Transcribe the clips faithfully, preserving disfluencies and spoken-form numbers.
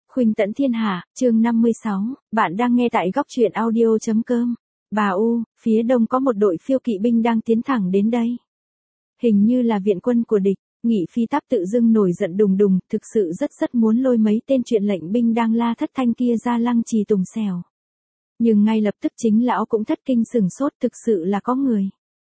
Khuynh Tẫn Thiên Hạ, chương năm mươi sáu, bạn đang nghe tại góc truyện audio chấm com. Bà U, phía đông có một đội phiêu kỵ binh đang tiến thẳng đến đây. Hình như là viện quân của địch. Nghị Phi Táp tự dưng nổi giận đùng đùng, thực sự rất rất muốn lôi mấy tên chuyện lệnh binh đang la thất thanh kia ra lăng trì tùng xèo. Nhưng ngay lập tức chính lão cũng thất kinh sửng sốt, thực sự là có người.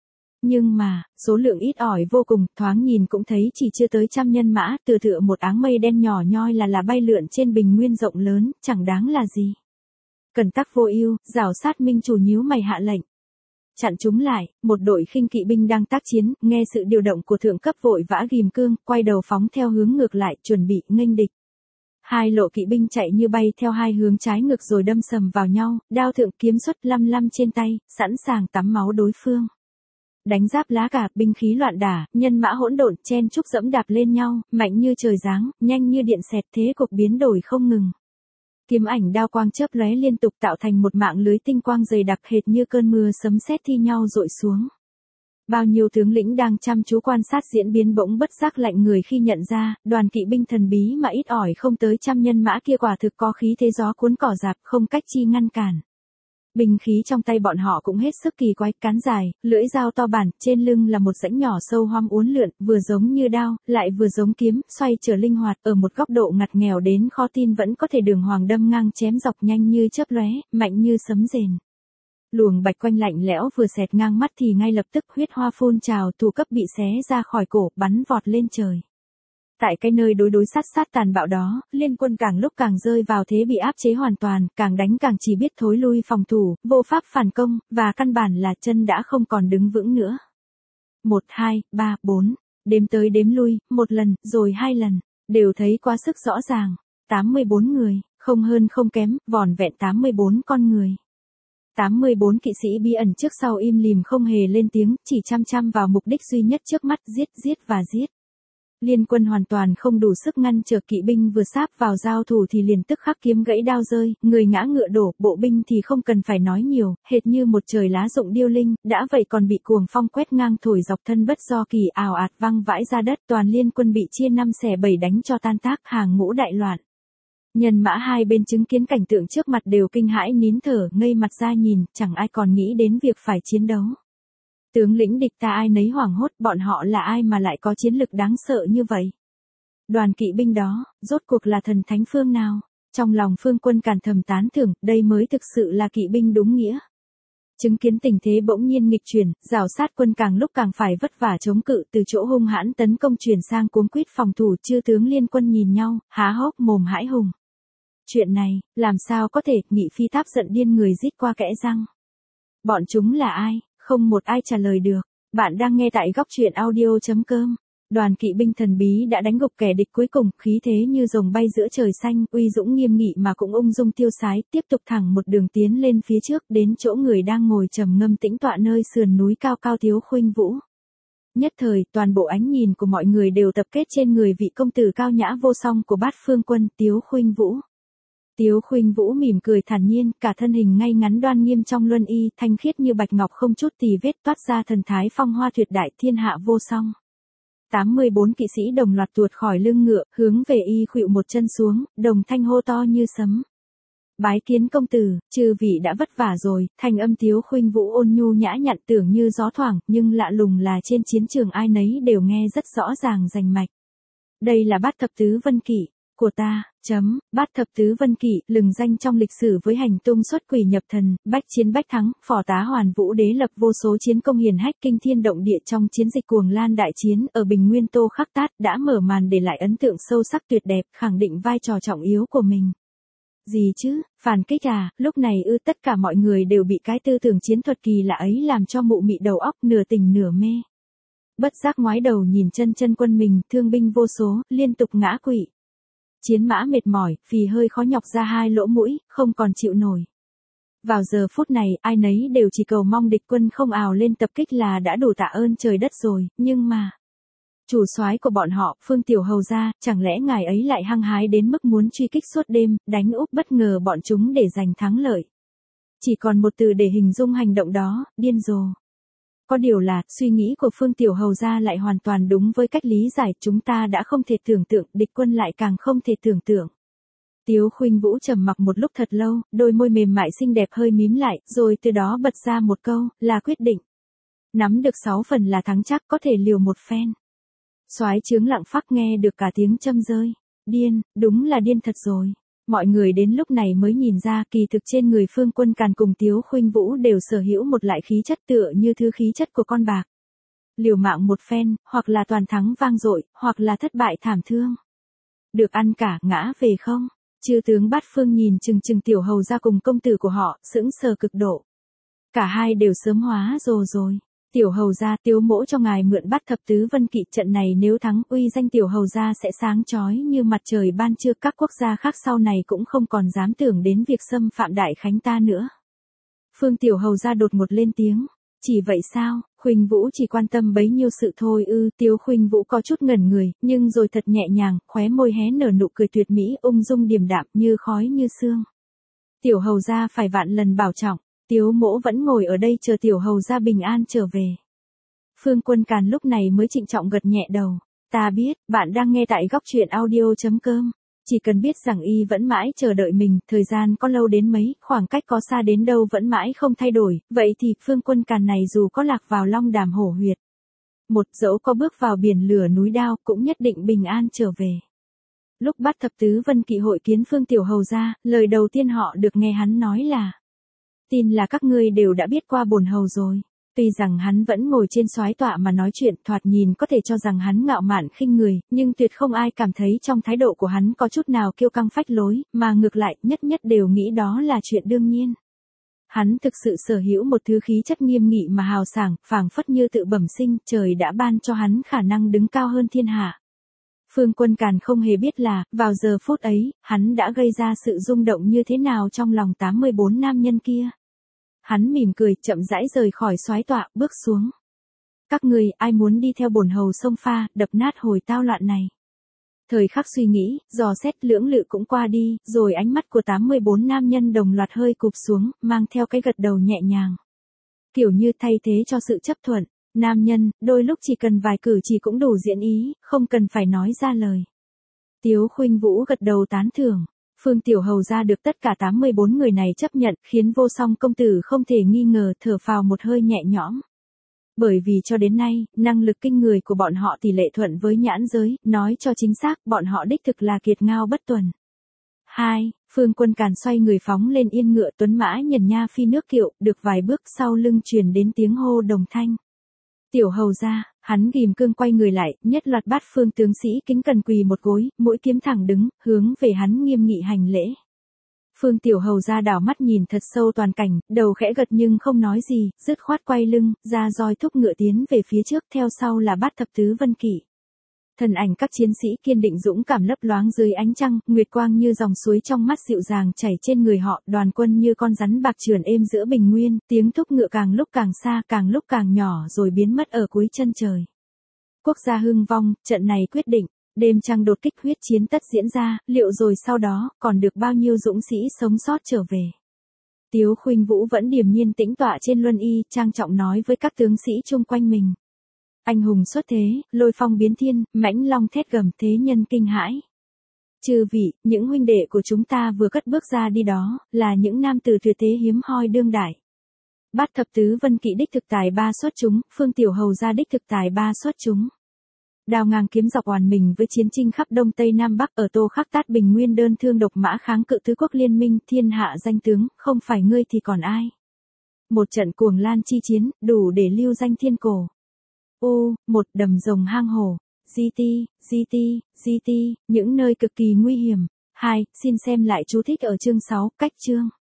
Nhưng mà, số lượng ít ỏi vô cùng, thoáng nhìn cũng thấy chỉ chưa tới trăm nhân mã, tựa tựa một áng mây đen nhỏ nhoi là là bay lượn trên bình nguyên rộng lớn, chẳng đáng là gì. Cẩn tắc vô ưu, rào sát minh chủ nhíu mày hạ lệnh. Chặn chúng lại, một đội khinh kỵ binh đang tác chiến, nghe sự điều động của thượng cấp vội vã ghim cương, quay đầu phóng theo hướng ngược lại, chuẩn bị nghênh địch. Hai lộ kỵ binh chạy như bay theo hai hướng trái ngược rồi đâm sầm vào nhau, đao thượng kiếm xuất lăm lăm trên tay, sẵn sàng tắm máu đối phương. Đánh giáp lá cả, binh khí loạn đả, nhân mã hỗn độn, chen chúc dẫm đạp lên nhau, mạnh như trời giáng, nhanh như điện xẹt, thế cục biến đổi không ngừng. Kiếm ảnh đao quang chớp lóe liên tục tạo thành một mạng lưới tinh quang dày đặc hệt như cơn mưa sấm sét thi nhau dội xuống. Bao nhiêu tướng lĩnh đang chăm chú quan sát diễn biến bỗng bất giác lạnh người khi nhận ra, đoàn kỵ binh thần bí mà ít ỏi không tới trăm nhân mã kia quả thực có khí thế gió cuốn cỏ rạp, không cách chi ngăn cản. Binh khí trong tay bọn họ cũng hết sức kỳ quái, cán dài, lưỡi dao to bản, trên lưng là một rãnh nhỏ sâu hoăm uốn lượn, vừa giống như đao, lại vừa giống kiếm, xoay trở linh hoạt, ở một góc độ ngặt nghèo đến khó tin vẫn có thể đường hoàng đâm ngang chém dọc nhanh như chớp lóe, mạnh như sấm rền. Luồng bạch quanh lạnh lẽo vừa xẹt ngang mắt thì ngay lập tức huyết hoa phun trào, thủ cấp bị xé ra khỏi cổ, bắn vọt lên trời. Tại cái nơi đối đối sát sát tàn bạo đó, liên quân càng lúc càng rơi vào thế bị áp chế hoàn toàn, càng đánh càng chỉ biết thối lui phòng thủ, vô pháp phản công, và căn bản là chân đã không còn đứng vững nữa. Một, hai, ba, bốn, đếm tới đếm lui, một lần, rồi hai lần, đều thấy quá sức rõ ràng. tám mươi bốn người, không hơn không kém, vỏn vẹn tám mươi bốn con người. tám mươi bốn kỵ sĩ bí ẩn trước sau im lìm không hề lên tiếng, chỉ chăm chăm vào mục đích duy nhất trước mắt, giết giết và giết. Liên quân hoàn toàn không đủ sức ngăn trở kỵ binh vừa sáp vào giao thủ thì liền tức khắc kiếm gãy đao rơi, người ngã ngựa đổ, bộ binh thì không cần phải nói nhiều, hệt như một trời lá rụng điêu linh, đã vậy còn bị cuồng phong quét ngang thổi dọc thân bất do kỳ ào ạt văng vãi ra đất, toàn liên quân bị chia năm xẻ bảy đánh cho tan tác, hàng ngũ đại loạn. Nhân mã hai bên chứng kiến cảnh tượng trước mặt đều kinh hãi nín thở, ngây mặt ra nhìn, chẳng ai còn nghĩ đến việc phải chiến đấu. Tướng lĩnh địch ta ai nấy hoảng hốt, bọn họ là ai mà lại có chiến lực đáng sợ như vậy? Đoàn kỵ binh đó, rốt cuộc là thần thánh phương nào? Trong lòng Phương Quân càn thầm tán thưởng, đây mới thực sự là kỵ binh đúng nghĩa. Chứng kiến tình thế bỗng nhiên nghịch chuyển, rào sát quân càng lúc càng phải vất vả chống cự, từ chỗ hung hãn tấn công chuyển sang cuống quýt phòng thủ, chư tướng liên quân nhìn nhau, há hốc mồm hãi hùng. Chuyện này, làm sao có thể? Nghị Phi Táp giận điên người rít qua kẽ răng. Bọn chúng là ai? Không một ai trả lời được. Bạn đang nghe tại góc truyện audio chấm com. Đoàn kỵ binh thần bí đã đánh gục kẻ địch cuối cùng, khí thế như rồng bay giữa trời xanh, uy dũng nghiêm nghị mà cũng ung dung tiêu sái, tiếp tục thẳng một đường tiến lên phía trước, đến chỗ người đang ngồi trầm ngâm tĩnh tọa nơi sườn núi cao cao Tiếu Khuynh Vũ. Nhất thời, toàn bộ ánh nhìn của mọi người đều tập kết trên người vị công tử cao nhã vô song của Bát Phương Quân, Tiếu Khuynh Vũ. Tiếu Khuynh Vũ mỉm cười thản nhiên, cả thân hình ngay ngắn đoan nghiêm trong luân y, thanh khiết như bạch ngọc không chút tì vết, toát ra thần thái phong hoa tuyệt đại, thiên hạ vô song. tám mươi bốn kỵ sĩ đồng loạt tuột khỏi lưng ngựa, hướng về y khuỵu một chân xuống, đồng thanh hô to như sấm. Bái kiến công tử, chư vị đã vất vả rồi. Thanh âm Tiếu Khuynh Vũ ôn nhu nhã nhặn tưởng như gió thoảng, nhưng lạ lùng là trên chiến trường ai nấy đều nghe rất rõ ràng rành mạch. Đây là Bát Thập Tứ Vân Kỵ của ta, chấm, Bát Thập Tứ Vân Kỵ, lừng danh trong lịch sử với hành tung xuất quỷ nhập thần, bách chiến bách thắng, phò tá Hoàn Vũ Đế lập vô số chiến công hiển hách kinh thiên động địa trong chiến dịch Cuồng Lan đại chiến ở Bình Nguyên Tô Khắc Tát, đã mở màn để lại ấn tượng sâu sắc tuyệt đẹp, khẳng định vai trò trọng yếu của mình. Gì chứ, phản kích à? Lúc này ư, tất cả mọi người đều bị cái tư tưởng chiến thuật kỳ lạ ấy làm cho mụ mị đầu óc, nửa tình nửa mê. Bất giác ngoái đầu nhìn chân chân quân mình, thương binh vô số, liên tục ngã quỵ. Chiến mã mệt mỏi, phì hơi khó nhọc ra hai lỗ mũi, không còn chịu nổi. Vào giờ phút này, ai nấy đều chỉ cầu mong địch quân không ào lên tập kích là đã đủ tạ ơn trời đất rồi, nhưng mà... Chủ soái của bọn họ, Phương Tiểu Hầu gia, chẳng lẽ ngài ấy lại hăng hái đến mức muốn truy kích suốt đêm, đánh úp bất ngờ bọn chúng để giành thắng lợi. Chỉ còn một từ để hình dung hành động đó, điên rồ. Có điều là, suy nghĩ của Phương Tiểu Hầu gia lại hoàn toàn đúng với cách lý giải, chúng ta đã không thể tưởng tượng, địch quân lại càng không thể tưởng tượng. Tiếu Khuynh Vũ trầm mặc một lúc thật lâu, đôi môi mềm mại xinh đẹp hơi mím lại, rồi từ đó bật ra một câu, là quyết định. Nắm được sáu phần là thắng chắc, có thể liều một phen. Soái trướng Lặng Phắc nghe được cả tiếng châm rơi. Điên, đúng là điên thật rồi. Mọi người đến lúc này mới nhìn ra kỳ thực trên người Phương Quân Càn cùng Tiếu Khuynh Vũ đều sở hữu một loại khí chất tựa như thứ khí chất của con bạc. Liều mạng một phen, hoặc là toàn thắng vang dội, hoặc là thất bại thảm thương. Được ăn cả, ngã về không? Chư tướng Bát Phương nhìn chừng chừng Tiểu Hầu ra cùng công tử của họ, sững sờ cực độ. Cả hai đều sớm hóa rồ rồi. Tiểu Hầu ra, Tiếu mỗ cho ngài mượn Bát Thập Tứ Vân Kỵ, trận này nếu thắng, uy danh Tiểu Hầu ra sẽ sáng chói như mặt trời ban trưa, các quốc gia khác sau này cũng không còn dám tưởng đến việc xâm phạm Đại Khánh ta nữa. Phương Tiểu Hầu ra đột ngột lên tiếng. Chỉ vậy sao? Khuynh Vũ chỉ quan tâm bấy nhiêu sự thôi ư? Tiếu Khuynh Vũ có chút ngẩn người, nhưng rồi thật nhẹ nhàng, khóe môi hé nở nụ cười tuyệt mỹ, ung dung điềm đạm như khói như sương. Tiểu Hầu ra phải vạn lần bảo trọng, Tiếu mỗ vẫn ngồi ở đây chờ Tiểu Hầu ra bình an trở về. Phương Quân Càn lúc này mới trịnh trọng gật nhẹ đầu. Ta biết, bạn đang nghe tại góc truyện audio.com. Chỉ cần biết rằng y vẫn mãi chờ đợi mình, thời gian có lâu đến mấy, khoảng cách có xa đến đâu vẫn mãi không thay đổi, vậy thì Phương Quân Càn này dù có lạc vào long đàm hổ huyệt, một dẫu có bước vào biển lửa núi đao, cũng nhất định bình an trở về. Lúc Bát Thập Tứ Vân Kỵ hội kiến Phương Tiểu Hầu ra, lời đầu tiên họ được nghe hắn nói là: tin là các ngươi đều đã biết qua bổn hầu rồi. Tuy rằng hắn vẫn ngồi trên soái tọa mà nói chuyện, thoạt nhìn có thể cho rằng hắn ngạo mạn khinh người, nhưng tuyệt không ai cảm thấy trong thái độ của hắn có chút nào kiêu căng phách lối, mà ngược lại, nhất nhất đều nghĩ đó là chuyện đương nhiên. Hắn thực sự sở hữu một thứ khí chất nghiêm nghị mà hào sảng, phảng phất như tự bẩm sinh, trời đã ban cho hắn khả năng đứng cao hơn thiên hạ. Phương Quân Càn không hề biết là, vào giờ phút ấy, hắn đã gây ra sự rung động như thế nào trong lòng tám mươi bốn nam nhân kia. Hắn mỉm cười, chậm rãi rời khỏi soái tọa, bước xuống. Các người, ai muốn đi theo bổn hầu xông pha, đập nát hồi tao loạn này? Thời khắc suy nghĩ, dò xét lưỡng lự cũng qua đi, rồi ánh mắt của tám mươi bốn nam nhân đồng loạt hơi cụp xuống, mang theo cái gật đầu nhẹ nhàng. Kiểu như thay thế cho sự chấp thuận, nam nhân, đôi lúc chỉ cần vài cử chỉ cũng đủ diễn ý, không cần phải nói ra lời. Tiếu Khuynh Vũ gật đầu tán thưởng. Phương Tiểu Hầu ra được tất cả tám mươi bốn người này chấp nhận, khiến Vô Song công tử không thể nghi ngờ, thở phào một hơi nhẹ nhõm. Bởi vì cho đến nay, năng lực kinh người của bọn họ tỷ lệ thuận với nhãn giới, nói cho chính xác, bọn họ đích thực là kiệt ngao bất tuần. hai. Phương Quân Càn xoay người phóng lên yên ngựa, tuấn mã nhần nha phi nước kiệu, được vài bước sau lưng truyền đến tiếng hô đồng thanh. Tiểu Hầu ra, hắn ghim cương quay người lại, nhất loạt Bát Phương tướng sĩ kính cẩn quỳ một gối, mũi kiếm thẳng đứng, hướng về hắn nghiêm nghị hành lễ. Phương Tiểu Hầu ra đảo mắt nhìn thật sâu toàn cảnh, đầu khẽ gật nhưng không nói gì, dứt khoát quay lưng, ra roi thúc ngựa tiến về phía trước, theo sau là Bát Thập Tứ Vân Kỵ. Thần ảnh các chiến sĩ kiên định dũng cảm lấp loáng dưới ánh trăng, nguyệt quang như dòng suối trong mắt dịu dàng chảy trên người họ, đoàn quân như con rắn bạc trườn êm giữa bình nguyên, tiếng thúc ngựa càng lúc càng xa, càng lúc càng nhỏ rồi biến mất ở cuối chân trời. Quốc gia hưng vong, trận này quyết định, đêm trăng đột kích huyết chiến tất diễn ra, liệu rồi sau đó, còn được bao nhiêu dũng sĩ sống sót trở về. Tiếu Khuynh Vũ vẫn điềm nhiên tĩnh tọa trên luân y, trang trọng nói với các tướng sĩ chung quanh mình. Anh hùng xuất thế, lôi phong biến thiên, mãnh long thét gầm, thế nhân kinh hãi. Chư vị, những huynh đệ của chúng ta vừa cất bước ra đi đó, là những nam tử tuyệt thế hiếm hoi đương đại. Bát Thập Tứ Vân Kỵ đích thực tài ba xuất chúng, Phương Tiểu Hầu ra đích thực tài ba xuất chúng. Đao ngang kiếm dọc oàn mình với chiến chinh khắp Đông Tây Nam Bắc, ở Tô Khắc Tát Bình Nguyên đơn thương độc mã kháng cự tứ quốc liên minh, thiên hạ danh tướng, không phải ngươi thì còn ai. Một trận cuồng lan chi chiến, đủ để lưu danh thiên cổ. U, một đầm rồng hang hổ, giê tê, giê tê, giê tê, những nơi cực kỳ nguy hiểm. hai. Xin xem lại chú thích ở chương sáu, cách chương.